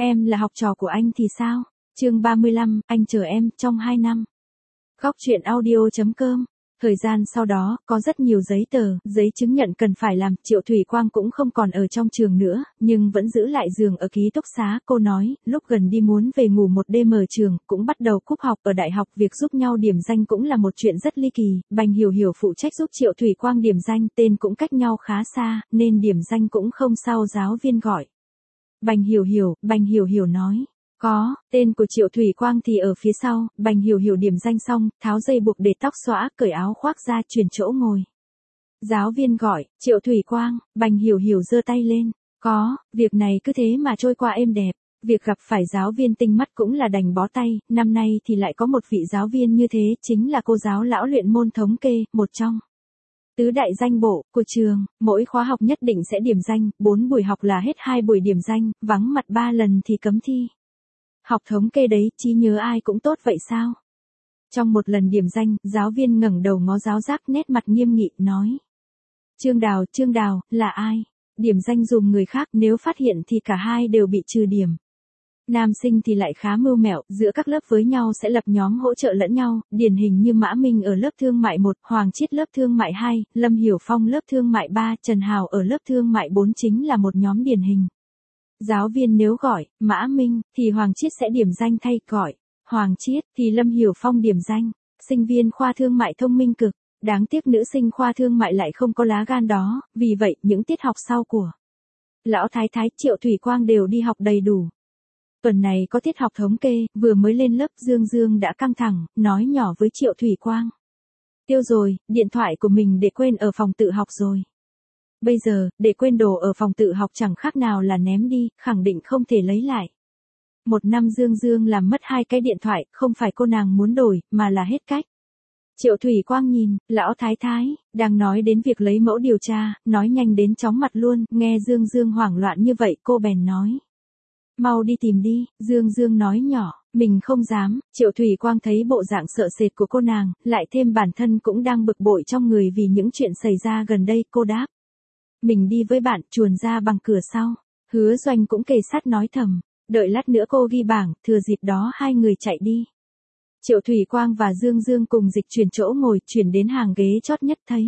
Em là học trò của anh thì sao? Chương 35, anh chờ em trong 2 năm. Góc truyện audio.com. Thời gian sau đó, có rất nhiều giấy tờ, giấy chứng nhận cần phải làm, Triệu Thủy Quang cũng không còn ở trong trường nữa, nhưng vẫn giữ lại giường ở ký túc xá. Cô nói, lúc gần đi muốn về ngủ một đêm ở trường, cũng bắt đầu cúp học ở đại học. Việc giúp nhau điểm danh cũng là một chuyện rất ly kỳ, Bành Hiểu Hiểu phụ trách giúp Triệu Thủy Quang điểm danh, tên cũng cách nhau khá xa, nên điểm danh cũng không sao giáo viên gọi. Bành Hiểu Hiểu nói. Có, tên của Triệu Thủy Quang thì ở phía sau. Bành Hiểu Hiểu điểm danh xong, tháo dây buộc để tóc xõa, cởi áo khoác ra, chuyển chỗ ngồi. Giáo viên gọi, Triệu Thủy Quang. Bành Hiểu Hiểu giơ tay lên. Có, việc này cứ thế mà trôi qua êm đẹp. Việc gặp phải giáo viên tinh mắt cũng là đành bó tay. Năm nay thì lại có một vị giáo viên như thế, chính là cô giáo lão luyện môn thống kê, một trong tứ đại danh bộ của trường. Mỗi khóa học nhất định sẽ điểm danh, 4 buổi học là hết 2 buổi điểm danh, vắng mặt 3 lần thì cấm thi. Học thống kê đấy, trí nhớ ai cũng tốt vậy sao? Trong một lần điểm danh, giáo viên ngẩng đầu ngó giáo giác, nét mặt nghiêm nghị, nói. Trương Đào, là ai? Điểm danh dùm người khác, nếu phát hiện thì cả hai đều bị trừ điểm. Nam sinh thì lại khá mưu mẹo, giữa các lớp với nhau sẽ lập nhóm hỗ trợ lẫn nhau, điển hình như Mã Minh ở lớp thương mại 1, Hoàng Chiết lớp thương mại 2, Lâm Hiểu Phong lớp thương mại 3, Trần Hào ở lớp thương mại 4 chính là một nhóm điển hình. Giáo viên nếu gọi Mã Minh thì Hoàng Chiết sẽ điểm danh thay, gọi Hoàng Chiết thì Lâm Hiểu Phong điểm danh. Sinh viên khoa thương mại thông minh cực, đáng tiếc nữ sinh khoa thương mại lại không có lá gan đó, vì vậy những tiết học sau của Lão Thái Thái, Triệu Thủy Quang đều đi học đầy đủ. Tuần này có tiết học thống kê, vừa mới lên lớp Dương đã căng thẳng, nói nhỏ với Triệu Thủy Quang. Tiêu rồi, điện thoại của mình để quên ở phòng tự học rồi. Bây giờ, để quên đồ ở phòng tự học chẳng khác nào là ném đi, khẳng định không thể lấy lại. Một năm Dương làm mất 2 cái điện thoại, không phải cô nàng muốn đổi, mà là hết cách. Triệu Thủy Quang nhìn, Lão Thái Thái, đang nói đến việc lấy mẫu điều tra, nói nhanh đến chóng mặt luôn, nghe Dương hoảng loạn như vậy, cô bèn nói. Mau đi tìm đi, Dương nói nhỏ, mình không dám. Triệu Thủy Quang thấy bộ dạng sợ sệt của cô nàng, lại thêm bản thân cũng đang bực bội trong người vì những chuyện xảy ra gần đây, cô đáp. Mình đi với bạn, chuồn ra bằng cửa sau. Hứa Doanh cũng kề sát nói thầm, đợi lát nữa cô ghi bảng, thừa dịp đó hai người chạy đi. Triệu Thủy Quang và Dương cùng dịch chuyển chỗ ngồi, chuyển đến hàng ghế chót nhất thấy.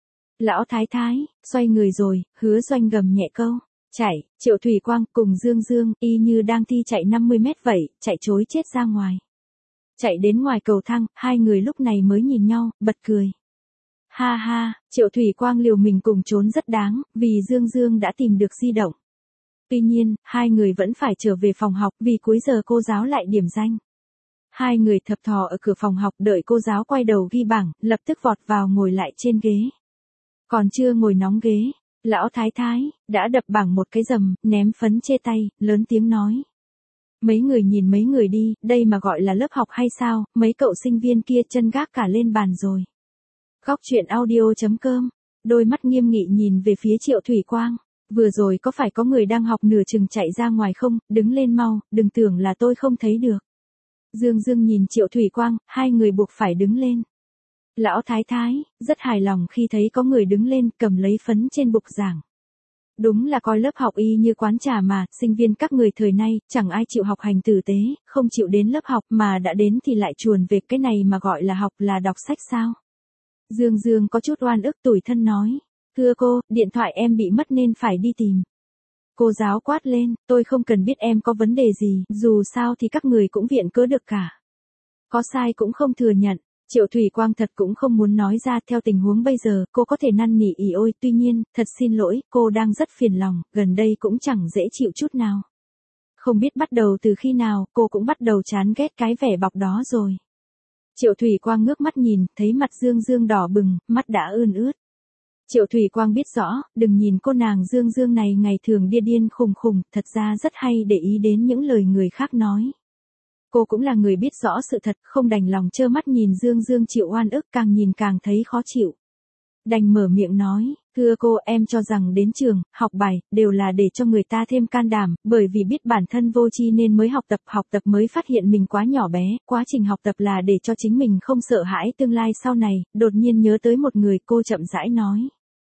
Lão Thái Thái, xoay người rồi, Hứa Doanh gầm nhẹ câu. Chạy, Triệu Thủy Quang cùng Dương, y như đang thi chạy 50 mét vậy, chạy trối chết ra ngoài. Chạy đến ngoài cầu thang, hai người lúc này mới nhìn nhau, bật cười. Ha ha, Triệu Thủy Quang liều mình cùng trốn rất đáng, vì Dương đã tìm được di động. Tuy nhiên, hai người vẫn phải trở về phòng học vì cuối giờ cô giáo lại điểm danh. Hai người thập thò ở cửa phòng học đợi cô giáo quay đầu ghi bảng, lập tức vọt vào ngồi lại trên ghế. Còn chưa ngồi nóng ghế, Lão Thái Thái đã đập bảng một cái rầm, ném phấn chê tay, lớn tiếng nói. Mấy người nhìn mấy người đi, đây mà gọi là lớp học hay sao, mấy cậu sinh viên kia chân gác cả lên bàn rồi. Góc truyện audio.com, đôi mắt nghiêm nghị nhìn về phía Triệu Thủy Quang. Vừa rồi có phải có người đang học nửa chừng chạy ra ngoài không, đứng lên mau, đừng tưởng là tôi không thấy được. Dương nhìn Triệu Thủy Quang, hai người buộc phải đứng lên. Lão Thái Thái, rất hài lòng khi thấy có người đứng lên cầm lấy phấn trên bục giảng. Đúng là coi lớp học y như quán trà mà, sinh viên các người thời nay, chẳng ai chịu học hành tử tế, không chịu đến lớp học mà đã đến thì lại chuồn về, cái này mà gọi là học là đọc sách sao? Dương có chút oan ức tủi thân nói. Thưa cô, điện thoại em bị mất nên phải đi tìm. Cô giáo quát lên, tôi không cần biết em có vấn đề gì, dù sao thì các người cũng viện cớ được cả. Có sai cũng không thừa nhận. Triệu Thủy Quang thật cũng không muốn nói ra, theo tình huống bây giờ, cô có thể năn nỉ ỉ ôi, tuy nhiên, thật xin lỗi, cô đang rất phiền lòng, gần đây cũng chẳng dễ chịu chút nào. Không biết bắt đầu từ khi nào, cô cũng bắt đầu chán ghét cái vẻ bọc đó rồi. Triệu Thủy Quang ngước mắt nhìn, thấy mặt Dương đỏ bừng, mắt đã ươn ướt. Triệu Thủy Quang biết rõ, đừng nhìn cô nàng Dương này ngày thường điên khùng, thật ra rất hay để ý đến những lời người khác nói. Cô cũng là người biết rõ sự thật, không đành lòng trơ mắt nhìn Dương chịu oan ức, càng nhìn càng thấy khó chịu. Đành mở miệng nói, thưa cô, em cho rằng đến trường, học bài, đều là để cho người ta thêm can đảm, bởi vì biết bản thân vô tri nên mới học tập mới phát hiện mình quá nhỏ bé, quá trình học tập là để cho chính mình không sợ hãi tương lai sau này. Đột nhiên nhớ tới một người, cô chậm rãi nói.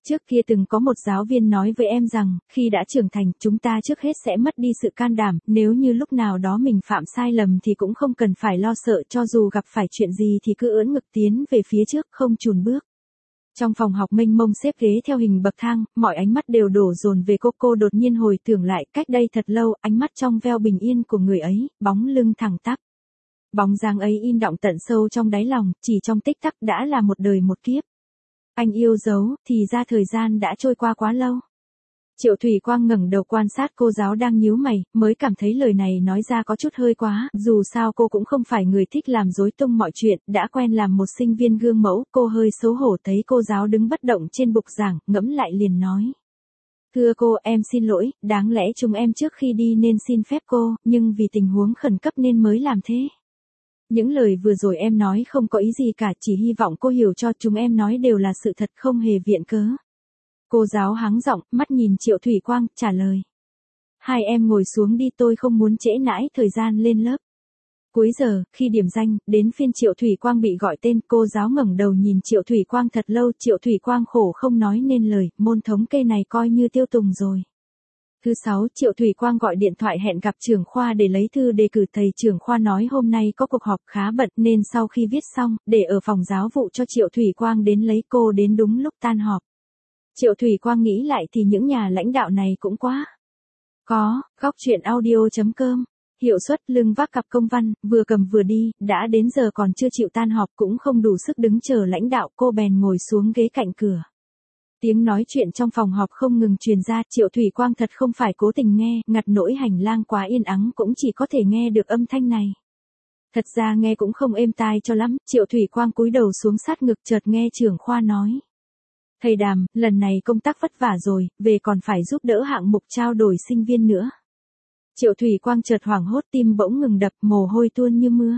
Trước kia từng có một giáo viên nói với em rằng, khi đã trưởng thành, chúng ta trước hết sẽ mất đi sự can đảm, nếu như lúc nào đó mình phạm sai lầm thì cũng không cần phải lo sợ, cho dù gặp phải chuyện gì thì cứ ưỡn ngực tiến về phía trước, không chùn bước. Trong phòng học mênh mông xếp ghế theo hình bậc thang, mọi ánh mắt đều đổ dồn về cô đột nhiên hồi tưởng lại, cách đây thật lâu, ánh mắt trong veo bình yên của người ấy, bóng lưng thẳng tắp. Bóng dáng ấy in đọng tận sâu trong đáy lòng, chỉ trong tích tắc đã là một đời một kiếp. Anh yêu dấu, thì ra thời gian đã trôi qua quá lâu. Triệu Thủy Quang ngẩng đầu quan sát cô giáo đang nhíu mày, mới cảm thấy lời này nói ra có chút hơi quá, dù sao cô cũng không phải người thích làm rối tung mọi chuyện, đã quen làm một sinh viên gương mẫu, cô hơi xấu hổ thấy cô giáo đứng bất động trên bục giảng, ngẫm lại liền nói. Thưa cô, em xin lỗi, đáng lẽ chúng em trước khi đi nên xin phép cô, nhưng vì tình huống khẩn cấp nên mới làm thế. Những lời vừa rồi em nói không có ý gì cả, chỉ hy vọng cô hiểu cho, chúng em nói đều là sự thật, không hề viện cớ. Cô giáo hắng giọng, mắt nhìn Triệu Thủy Quang, trả lời. Hai em ngồi xuống đi, tôi không muốn trễ nãi thời gian lên lớp. Cuối giờ, khi điểm danh, đến phiên Triệu Thủy Quang bị gọi tên, cô giáo ngẩng đầu nhìn Triệu Thủy Quang thật lâu, Triệu Thủy Quang khổ không nói nên lời, môn thống kê này coi như tiêu tùng rồi. Thứ 6, Triệu Thủy Quang gọi điện thoại hẹn gặp trưởng khoa để lấy thư đề cử, thầy trưởng khoa nói hôm nay có cuộc họp khá bận nên sau khi viết xong, để ở phòng giáo vụ cho Triệu Thủy Quang đến lấy, cô đến đúng lúc tan họp. Triệu Thủy Quang nghĩ lại thì những nhà lãnh đạo này cũng quá. Góc truyện audio.com. Hiệu suất, lưng vác cặp công văn, vừa cầm vừa đi, đã đến giờ còn chưa chịu tan họp, cũng không đủ sức đứng chờ lãnh đạo, cô bèn ngồi xuống ghế cạnh cửa. Tiếng nói chuyện trong phòng họp không ngừng truyền ra, Triệu Thủy Quang thật không phải cố tình nghe, ngặt nỗi hành lang quá yên ắng cũng chỉ có thể nghe được âm thanh này. Thật ra nghe cũng không êm tai cho lắm, Triệu Thủy Quang cúi đầu xuống sát ngực, chợt nghe trưởng khoa nói. Thầy Đàm, lần này công tác vất vả rồi, về còn phải giúp đỡ hạng mục trao đổi sinh viên nữa. Triệu Thủy Quang chợt hoảng hốt, tim bỗng ngừng đập, mồ hôi tuôn như mưa.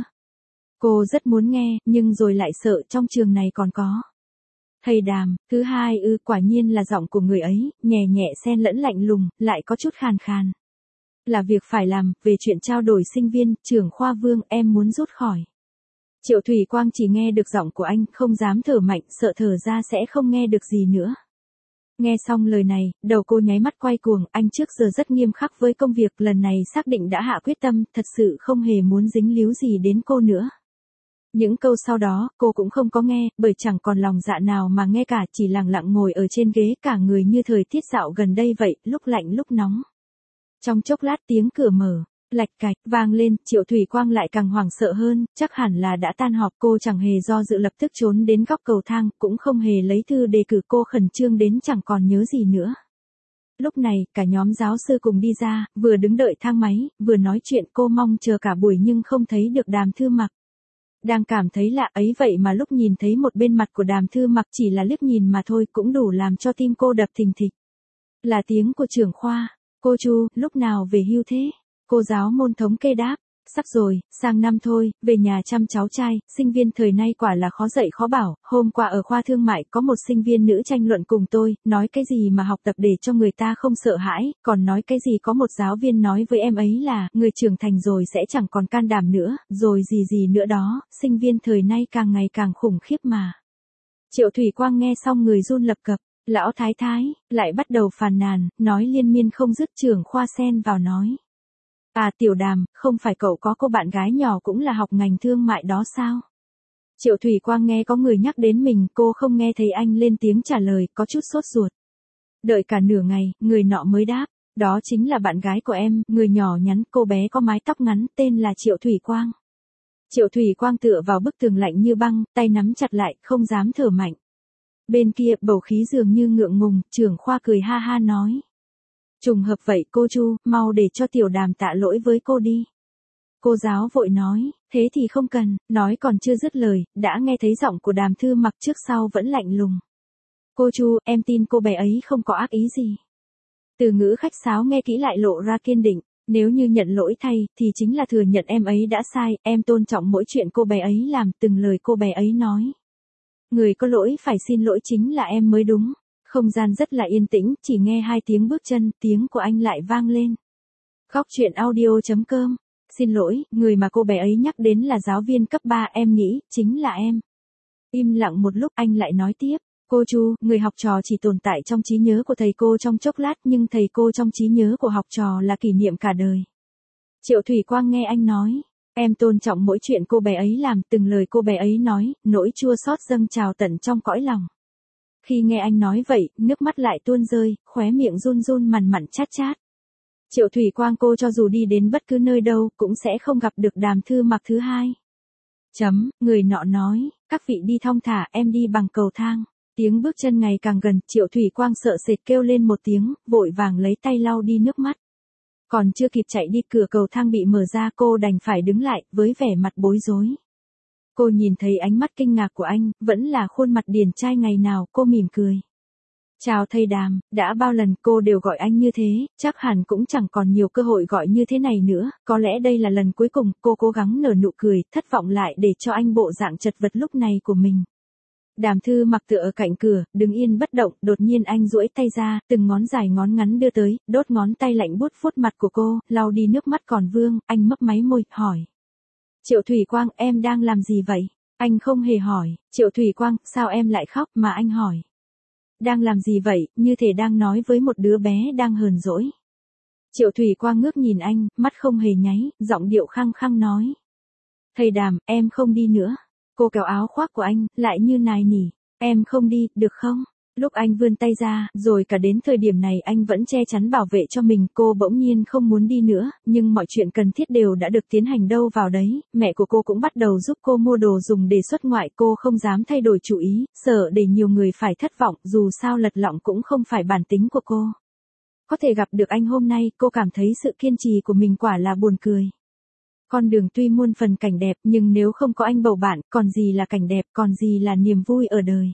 Cô rất muốn nghe, nhưng rồi lại sợ trong trường này còn có. Thầy Đàm, thứ hai quả nhiên là giọng của người ấy, nhẹ nhẹ xen lẫn lạnh lùng, lại có chút khàn khàn. Là việc phải làm, về chuyện trao đổi sinh viên, trưởng khoa Vương, em muốn rút khỏi. Triệu Thủy Quang chỉ nghe được giọng của anh, không dám thở mạnh, sợ thở ra sẽ không nghe được gì nữa. Nghe xong lời này, đầu cô nháy mắt quay cuồng, anh trước giờ rất nghiêm khắc với công việc, lần này xác định đã hạ quyết tâm, thật sự không hề muốn dính líu gì đến cô nữa. Những câu sau đó, cô cũng không có nghe, bởi chẳng còn lòng dạ nào mà nghe cả, chỉ lặng lặng ngồi ở trên ghế, cả người như thời tiết dạo gần đây vậy, lúc lạnh lúc nóng. Trong chốc lát tiếng cửa mở, lạch cạch, vang lên, Triệu Thủy Quang lại càng hoảng sợ hơn, chắc hẳn là đã tan họp, cô chẳng hề do dự lập tức trốn đến góc cầu thang, cũng không hề lấy thư đề cử, cô khẩn trương đến chẳng còn nhớ gì nữa. Lúc này, cả nhóm giáo sư cùng đi ra, vừa đứng đợi thang máy, vừa nói chuyện, cô mong chờ cả buổi nhưng không thấy được Đàm Thư Mặc. Đang cảm thấy lạ ấy vậy mà lúc nhìn thấy một bên mặt của Đàm Thư Mặc chỉ là liếc nhìn mà thôi cũng đủ làm cho tim cô đập thình thịch. Là tiếng của trưởng khoa. Cô Chu, lúc nào về hưu thế? Cô giáo môn thống kê đáp. Sắp rồi, sang năm thôi, về nhà chăm cháu trai, sinh viên thời nay quả là khó dạy khó bảo, hôm qua ở khoa thương mại có một sinh viên nữ tranh luận cùng tôi, nói cái gì mà học tập để cho người ta không sợ hãi, còn nói cái gì có một giáo viên nói với em ấy là, người trưởng thành rồi sẽ chẳng còn can đảm nữa, rồi gì nữa đó, sinh viên thời nay càng ngày càng khủng khiếp mà. Triệu Thủy Quang nghe xong người run lập cập, lão thái thái, lại bắt đầu phàn nàn, nói liên miên không dứt, trưởng khoa xen vào nói. À Tiểu Đàm, không phải cậu có cô bạn gái nhỏ cũng là học ngành thương mại đó sao? Triệu Thủy Quang nghe có người nhắc đến mình, cô không nghe thấy anh lên tiếng trả lời, có chút sốt ruột. Đợi cả nửa ngày, người nọ mới đáp, đó chính là bạn gái của em, người nhỏ nhắn, cô bé có mái tóc ngắn, tên là Triệu Thủy Quang. Triệu Thủy Quang tựa vào bức tường lạnh như băng, tay nắm chặt lại, không dám thở mạnh. Bên kia, bầu khí dường như ngượng ngùng, trưởng khoa cười ha ha nói. Trùng hợp vậy cô Chu, mau để cho Tiểu Đàm tạ lỗi với cô đi. Cô giáo vội nói, thế thì không cần, nói còn chưa dứt lời, đã nghe thấy giọng của Đàm Thư Mặc trước sau vẫn lạnh lùng. Cô Chu, em tin cô bé ấy không có ác ý gì. Từ ngữ khách sáo nghe kỹ lại lộ ra kiên định, nếu như nhận lỗi thay, thì chính là thừa nhận em ấy đã sai, em tôn trọng mỗi chuyện cô bé ấy làm, từng lời cô bé ấy nói. Người có lỗi phải xin lỗi chính là em mới đúng. Không gian rất là yên tĩnh, chỉ nghe hai tiếng bước chân, tiếng của anh lại vang lên. Góc truyện audio.com. Xin lỗi, người mà cô bé ấy nhắc đến là giáo viên cấp 3, em nghĩ, chính là em. Im lặng một lúc, anh lại nói tiếp. Cô Chu, người học trò chỉ tồn tại trong trí nhớ của thầy cô trong chốc lát nhưng thầy cô trong trí nhớ của học trò là kỷ niệm cả đời. Triệu Thủy Quang nghe anh nói. Em tôn trọng mỗi chuyện cô bé ấy làm, từng lời cô bé ấy nói, nỗi chua xót dâng trào tận trong cõi lòng. Khi nghe anh nói vậy, nước mắt lại tuôn rơi, khóe miệng run run mằn mặn chát chát. Triệu Thủy Quang cô cho dù đi đến bất cứ nơi đâu, cũng sẽ không gặp được Đàm Thư Mặc thứ hai. Người nọ nói, các vị đi thong thả, em đi bằng cầu thang. Tiếng bước chân ngày càng gần, Triệu Thủy Quang sợ sệt kêu lên một tiếng, vội vàng lấy tay lau đi nước mắt. Còn chưa kịp chạy đi, cửa cầu thang bị mở ra, cô đành phải đứng lại, với vẻ mặt bối rối. Cô nhìn thấy ánh mắt kinh ngạc của anh, vẫn là khuôn mặt điển trai ngày nào, cô mỉm cười. Chào thầy Đàm, đã bao lần cô đều gọi anh như thế, chắc hẳn cũng chẳng còn nhiều cơ hội gọi như thế này nữa, có lẽ đây là lần cuối cùng, cô cố gắng nở nụ cười, thất vọng lại để cho anh bộ dạng chật vật lúc này của mình. Đàm Thư Mặc tựa ở cạnh cửa, đứng yên bất động, đột nhiên anh duỗi tay ra, từng ngón dài ngón ngắn đưa tới, đốt ngón tay lạnh buốt vuốt mặt của cô, lau đi nước mắt còn vương, anh mấp máy môi, hỏi. Triệu Thủy Quang, em đang làm gì vậy? Anh không hề hỏi, Triệu Thủy Quang, sao em lại khóc mà anh hỏi? Đang làm gì vậy, như thể đang nói với một đứa bé đang hờn dỗi. Triệu Thủy Quang ngước nhìn anh, mắt không hề nháy, giọng điệu khăng khăng nói. Thầy Đàm, em không đi nữa. Cô kéo áo khoác của anh, lại như nài nỉ. Em không đi, được không? Lúc anh vươn tay ra, rồi cả đến thời điểm này anh vẫn che chắn bảo vệ cho mình, cô bỗng nhiên không muốn đi nữa, nhưng mọi chuyện cần thiết đều đã được tiến hành đâu vào đấy, mẹ của cô cũng bắt đầu giúp cô mua đồ dùng để xuất ngoại, cô không dám thay đổi chủ ý, sợ để nhiều người phải thất vọng, dù sao lật lọng cũng không phải bản tính của cô. Có thể gặp được anh hôm nay, cô cảm thấy sự kiên trì của mình quả là buồn cười. Con đường tuy muôn phần cảnh đẹp nhưng nếu không có anh bầu bạn, còn gì là cảnh đẹp, còn gì là niềm vui ở đời.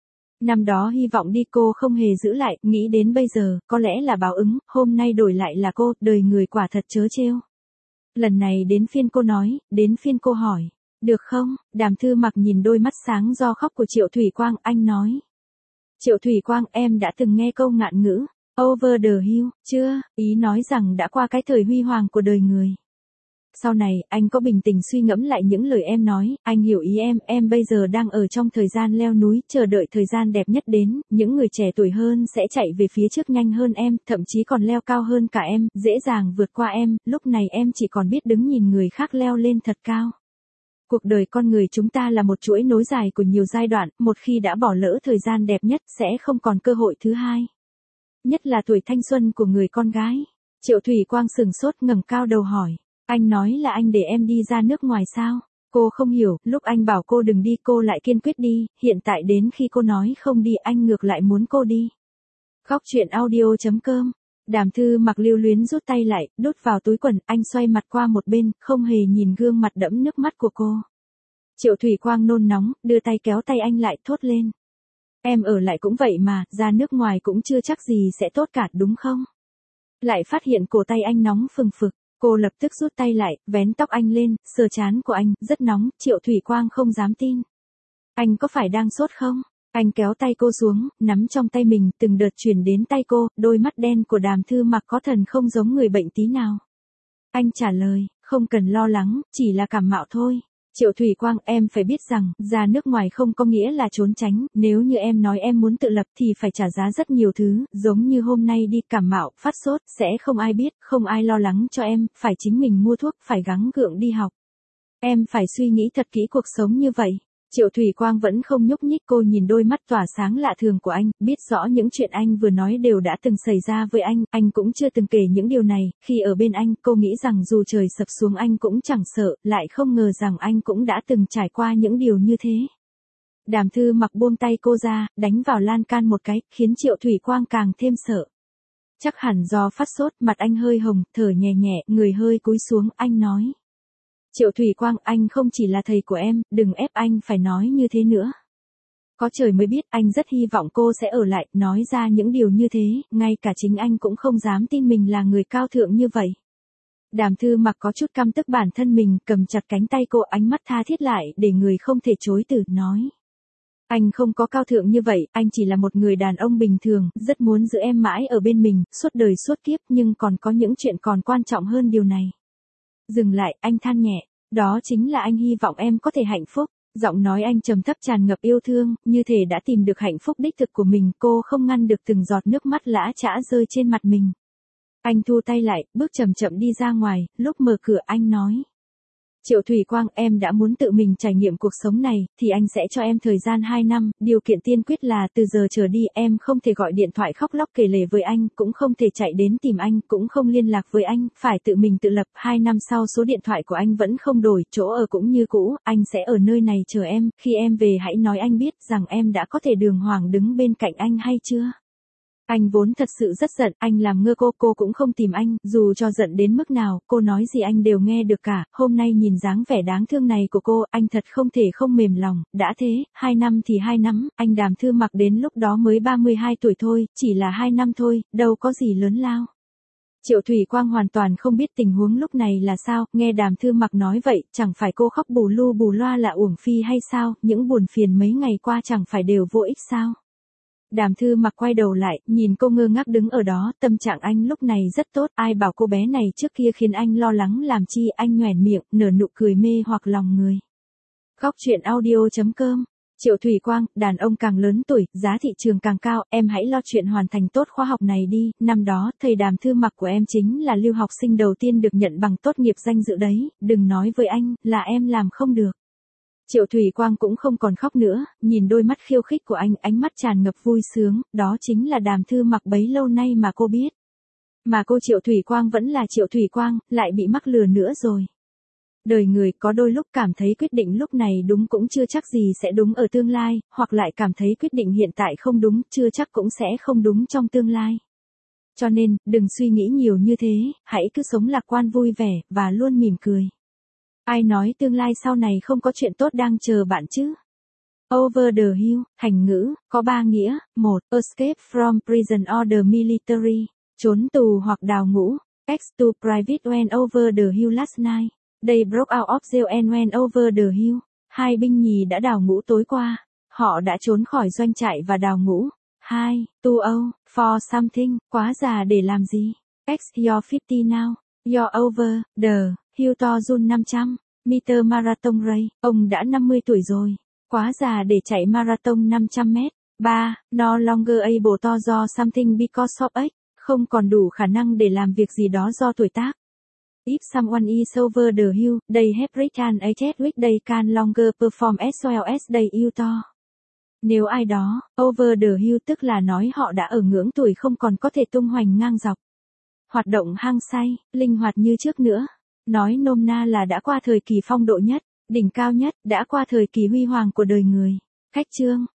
Năm đó hy vọng đi cô không hề giữ lại, nghĩ đến bây giờ, có lẽ là báo ứng, hôm nay đổi lại là cô, đời người quả thật trớ trêu. Lần này đến phiên cô nói, đến phiên cô hỏi, được không? Đàm Thư Mặc nhìn đôi mắt sáng do khóc của Triệu Thủy Quang, anh nói. Triệu Thủy Quang, em đã từng nghe câu ngạn ngữ, over the hill, chưa? Ý nói rằng đã qua cái thời huy hoàng của đời người. Sau này, anh có bình tĩnh suy ngẫm lại những lời em nói, anh hiểu ý em bây giờ đang ở trong thời gian leo núi, chờ đợi thời gian đẹp nhất đến, những người trẻ tuổi hơn sẽ chạy về phía trước nhanh hơn em, thậm chí còn leo cao hơn cả em, dễ dàng vượt qua em, lúc này em chỉ còn biết đứng nhìn người khác leo lên thật cao. Cuộc đời con người chúng ta là một chuỗi nối dài của nhiều giai đoạn, một khi đã bỏ lỡ thời gian đẹp nhất sẽ không còn cơ hội thứ hai. Nhất là tuổi thanh xuân của người con gái. Triệu Thủy Quang sừng sốt ngẩng cao đầu hỏi. Anh nói là anh để em đi ra nước ngoài sao? Cô không hiểu, lúc anh bảo cô đừng đi cô lại kiên quyết đi, hiện tại đến khi cô nói không đi anh ngược lại muốn cô đi. Góc truyện audio.com. Đàm Thư Mặc lưu luyến rút tay lại, đút vào túi quần, anh xoay mặt qua một bên, không hề nhìn gương mặt đẫm nước mắt của cô. Triệu Thủy Quang nôn nóng, đưa tay kéo tay anh lại, thốt lên. Em ở lại cũng vậy mà, ra nước ngoài cũng chưa chắc gì sẽ tốt cả đúng không? Lại phát hiện cổ tay anh nóng phừng phực. Cô lập tức rút tay lại, vén tóc anh lên, sờ trán của anh, rất nóng, Triệu Thủy Quang không dám tin. Anh có phải đang sốt không? Anh kéo tay cô xuống, nắm trong tay mình, từng đợt chuyển đến tay cô, đôi mắt đen của Đàm Thư Mặc có thần không giống người bệnh tí nào. Anh trả lời, không cần lo lắng, chỉ là cảm mạo thôi. Triệu Thủy Quang, em phải biết rằng, ra nước ngoài không có nghĩa là trốn tránh, nếu như em nói em muốn tự lập thì phải trả giá rất nhiều thứ, giống như hôm nay đi cảm mạo, phát sốt, sẽ không ai biết, không ai lo lắng cho em, phải chính mình mua thuốc, phải gắng gượng đi học. Em phải suy nghĩ thật kỹ cuộc sống như vậy. Triệu Thủy Quang vẫn không nhúc nhích, cô nhìn đôi mắt tỏa sáng lạ thường của anh, biết rõ những chuyện anh vừa nói đều đã từng xảy ra với anh cũng chưa từng kể những điều này, khi ở bên anh, cô nghĩ rằng dù trời sập xuống anh cũng chẳng sợ, lại không ngờ rằng anh cũng đã từng trải qua những điều như thế. Đàm Thư Mặc buông tay cô ra, đánh vào lan can một cái, khiến Triệu Thủy Quang càng thêm sợ. Chắc hẳn do phát sốt, mặt anh hơi hồng, thở nhẹ nhẹ, người hơi cúi xuống, anh nói. Triệu Thủy Quang, anh không chỉ là thầy của em, đừng ép anh phải nói như thế nữa. Có trời mới biết, anh rất hy vọng cô sẽ ở lại, nói ra những điều như thế, ngay cả chính anh cũng không dám tin mình là người cao thượng như vậy. Đàm Thư Mặc có chút căm tức bản thân mình, cầm chặt cánh tay cô, ánh mắt tha thiết lại, để người không thể chối từ, nói. Anh không có cao thượng như vậy, anh chỉ là một người đàn ông bình thường, rất muốn giữ em mãi ở bên mình, suốt đời suốt kiếp, nhưng còn có những chuyện còn quan trọng hơn điều này. Dừng lại, anh than nhẹ, đó chính là anh hy vọng em có thể hạnh phúc. Giọng nói anh trầm thấp tràn ngập yêu thương, như thể đã tìm được hạnh phúc đích thực của mình, cô không ngăn được từng giọt nước mắt lã chã rơi trên mặt mình. Anh thu tay lại, bước chậm chậm đi ra ngoài, lúc mở cửa anh nói. Triệu Thủy Quang, em đã muốn tự mình trải nghiệm cuộc sống này, thì anh sẽ cho em thời gian 2 năm, điều kiện tiên quyết là từ giờ trở đi em không thể gọi điện thoại khóc lóc kể lể với anh, cũng không thể chạy đến tìm anh, cũng không liên lạc với anh, phải tự mình tự lập. 2 năm sau số điện thoại của anh vẫn không đổi, chỗ ở cũng như cũ, anh sẽ ở nơi này chờ em, khi em về hãy nói anh biết rằng em đã có thể đường hoàng đứng bên cạnh anh hay chưa. Anh vốn thật sự rất giận, anh làm ngơ cô cũng không tìm anh, dù cho giận đến mức nào, cô nói gì anh đều nghe được cả, hôm nay nhìn dáng vẻ đáng thương này của cô, anh thật không thể không mềm lòng, đã thế, 2 năm thì 2 năm, anh Đàm Thư Mặc đến lúc đó mới 32 tuổi thôi, chỉ là 2 năm thôi, đâu có gì lớn lao. Triệu Thủy Quang hoàn toàn không biết tình huống lúc này là sao, nghe Đàm Thư Mặc nói vậy, chẳng phải cô khóc bù lu bù loa là uổng phi hay sao, những buồn phiền mấy ngày qua chẳng phải đều vô ích sao. Đàm Thư Mặc quay đầu lại, nhìn cô ngơ ngác đứng ở đó, tâm trạng anh lúc này rất tốt, ai bảo cô bé này trước kia khiến anh lo lắng làm chi, anh nhoẻn miệng, nở nụ cười mê hoặc lòng người. Góc truyện audio.com. Triệu Thủy Quang, đàn ông càng lớn tuổi, giá thị trường càng cao, em hãy lo chuyện hoàn thành tốt khóa học này đi, năm đó, thầy Đàm Thư Mặc của em chính là lưu học sinh đầu tiên được nhận bằng tốt nghiệp danh dự đấy, đừng nói với anh, là em làm không được. Triệu Thủy Quang cũng không còn khóc nữa, nhìn đôi mắt khiêu khích của anh, ánh mắt tràn ngập vui sướng, đó chính là Đàm Thư Mặc bấy lâu nay mà cô biết. Mà cô Triệu Thủy Quang vẫn là Triệu Thủy Quang, lại bị mắc lừa nữa rồi. Đời người có đôi lúc cảm thấy quyết định lúc này đúng cũng chưa chắc gì sẽ đúng ở tương lai, hoặc lại cảm thấy quyết định hiện tại không đúng, chưa chắc cũng sẽ không đúng trong tương lai. Cho nên, đừng suy nghĩ nhiều như thế, hãy cứ sống lạc quan vui vẻ, và luôn mỉm cười. Ai nói tương lai sau này không có chuyện tốt đang chờ bạn chứ? Over the hill, thành ngữ, có 3 nghĩa, 1. Escape from prison or the military, trốn tù hoặc đào ngũ. X2 private went over the hill last night. They broke out of jail and went over the hill. 2 binh nhì đã đào ngũ tối qua. Họ đã trốn khỏi doanh trại và đào ngũ. 2. Too old, for something, quá già để làm gì? X. You're 50 now. You're over, the hill to June 500 meter marathon race. Ông đã 50 tuổi rồi. Quá già để chạy marathon 500 mét. 3. No longer able to do something because of age. Không còn đủ khả năng để làm việc gì đó do tuổi tác. If someone is over the hill, they have reached an age at which they can longer perform as well as they used to. Nếu ai đó, over the hill tức là nói họ đã ở ngưỡng tuổi không còn có thể tung hoành ngang dọc. Hoạt động hăng say, linh hoạt như trước nữa. Nói nôm na là đã qua thời kỳ phong độ nhất, đỉnh cao nhất, đã qua thời kỳ huy hoàng của đời người. Khách chương.